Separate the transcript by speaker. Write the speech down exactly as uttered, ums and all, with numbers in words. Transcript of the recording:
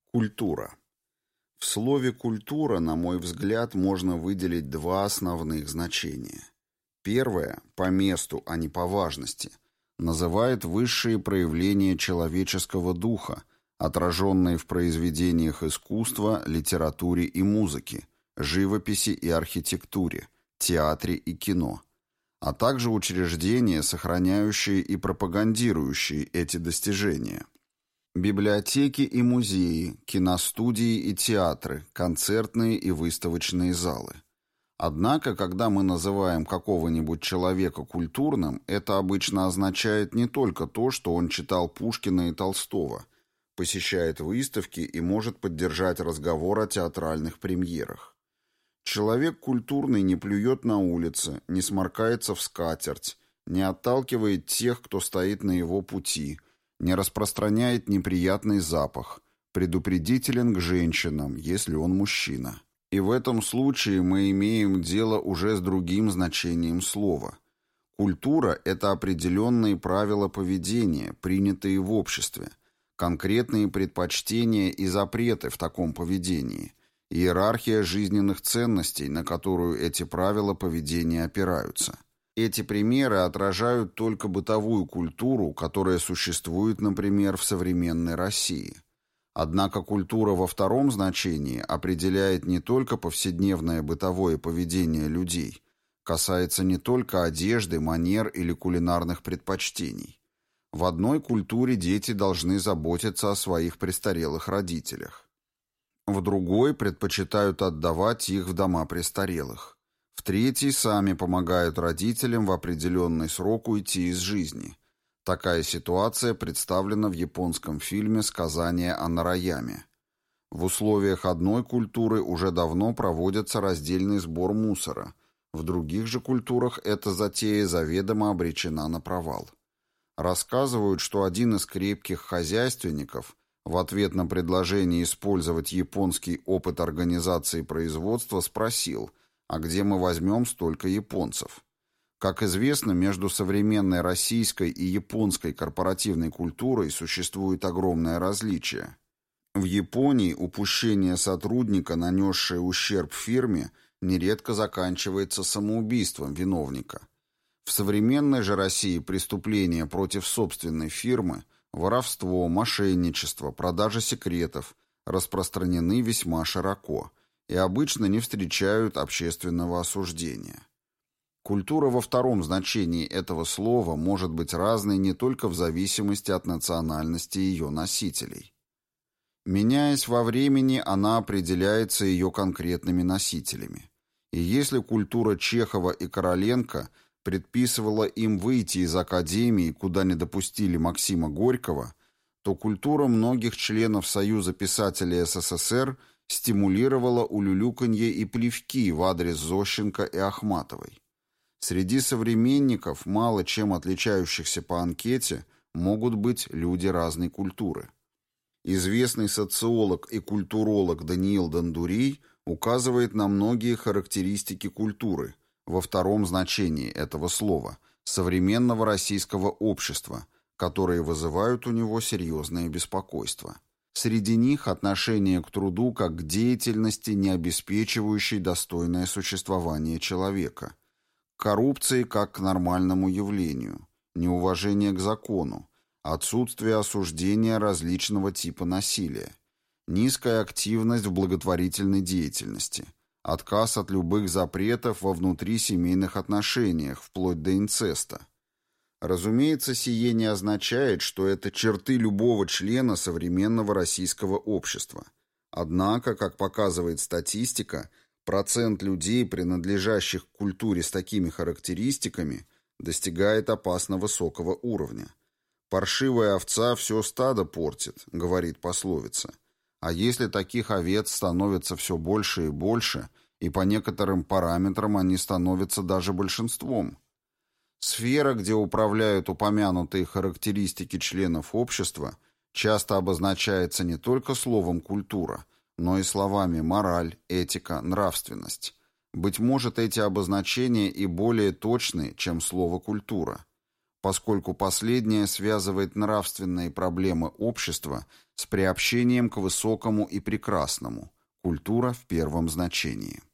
Speaker 1: Культура. В слове «культура», на мой взгляд, можно выделить два основных значения. Первое, по месту, а не по важности, называет высшие проявления человеческого духа, отраженные в произведениях искусства, литературе и музыке, живописи и архитектуре, театре и кино, а также учреждения, сохраняющие и пропагандирующие эти достижения. Библиотеки и музеи, киностудии и театры, концертные и выставочные залы. Однако, когда мы называем какого-нибудь человека культурным, это обычно означает не только то, что он читал Пушкина и Толстого, посещает выставки и может поддержать разговор о театральных премьерах. Человек культурный не плюет на улице, не сморкается в скатерть, не отталкивает тех, кто стоит на его пути, не распространяет неприятный запах, предупредителен к женщинам, если он мужчина. И в этом случае мы имеем дело уже с другим значением слова. Культура – это определенные правила поведения, принятые в обществе, конкретные предпочтения и запреты в таком поведении, иерархия жизненных ценностей, на которую эти правила поведения опираются. Эти примеры отражают только бытовую культуру, которая существует, например, в современной России. Однако культура во втором значении определяет не только повседневное бытовое поведение людей, касается не только одежды, манер или кулинарных предпочтений. В одной культуре дети должны заботиться о своих престарелых родителях. В другой предпочитают отдавать их в дома престарелых. В третьей сами помогают родителям в определенный срок уйти из жизни. Такая ситуация представлена в японском фильме «Сказание о Нараяме». В условиях одной культуры уже давно проводится раздельный сбор мусора. В других же культурах эта затея заведомо обречена на провал. Рассказывают, что один из крепких хозяйственников в ответ на предложение использовать японский опыт организации производства спросил: а где мы возьмем столько японцев? Как известно, между современной российской и японской корпоративной культурой существует огромное различие. В Японии упущение сотрудника, нанесшее ущерб фирме, нередко заканчивается самоубийством виновника. В современной же России преступления против собственной фирмы, воровство, мошенничество, продажа секретов распространены весьма широко и обычно не встречают общественного осуждения. Культура во втором значении этого слова может быть разной не только в зависимости от национальности ее носителей. Меняясь во времени, она определяется ее конкретными носителями. И если культура Чехова и Короленко предписывала им выйти из академии, куда не допустили Максима Горького, то культура многих членов Союза писателей СССР стимулировала улюлюканье и плевки в адрес Зощенко и Ахматовой. Среди современников, мало чем отличающихся по анкете, могут быть люди разной культуры. Известный социолог и культуролог Даниил Дондурей указывает на многие характеристики культуры, во втором значении этого слова, современного российского общества, которые вызывают у него серьезное беспокойство. Среди них отношение к труду как к деятельности, не обеспечивающей достойное существование человека, коррупции как к нормальному явлению, неуважение к закону, отсутствие осуждения различного типа насилия, низкая активность в благотворительной деятельности, отказ от любых запретов во внутрисемейных отношениях, вплоть до инцеста. Разумеется, сие не означает, что это черты любого члена современного российского общества. Однако, как показывает статистика, процент людей, принадлежащих к культуре с такими характеристиками, достигает опасно высокого уровня. «Паршивая овца все стадо портит», — говорит пословица. А если таких овец становится все больше и больше, и по некоторым параметрам они становятся даже большинством? Сфера, где управляют упомянутые характеристики членов общества, часто обозначается не только словом «культура», но и словами «мораль», «этика», «нравственность». Быть может, эти обозначения и более точны, чем слово «культура». поскольку последнее связывает нравственные проблемы общества с приобщением к высокому и прекрасному, культура в первом значении.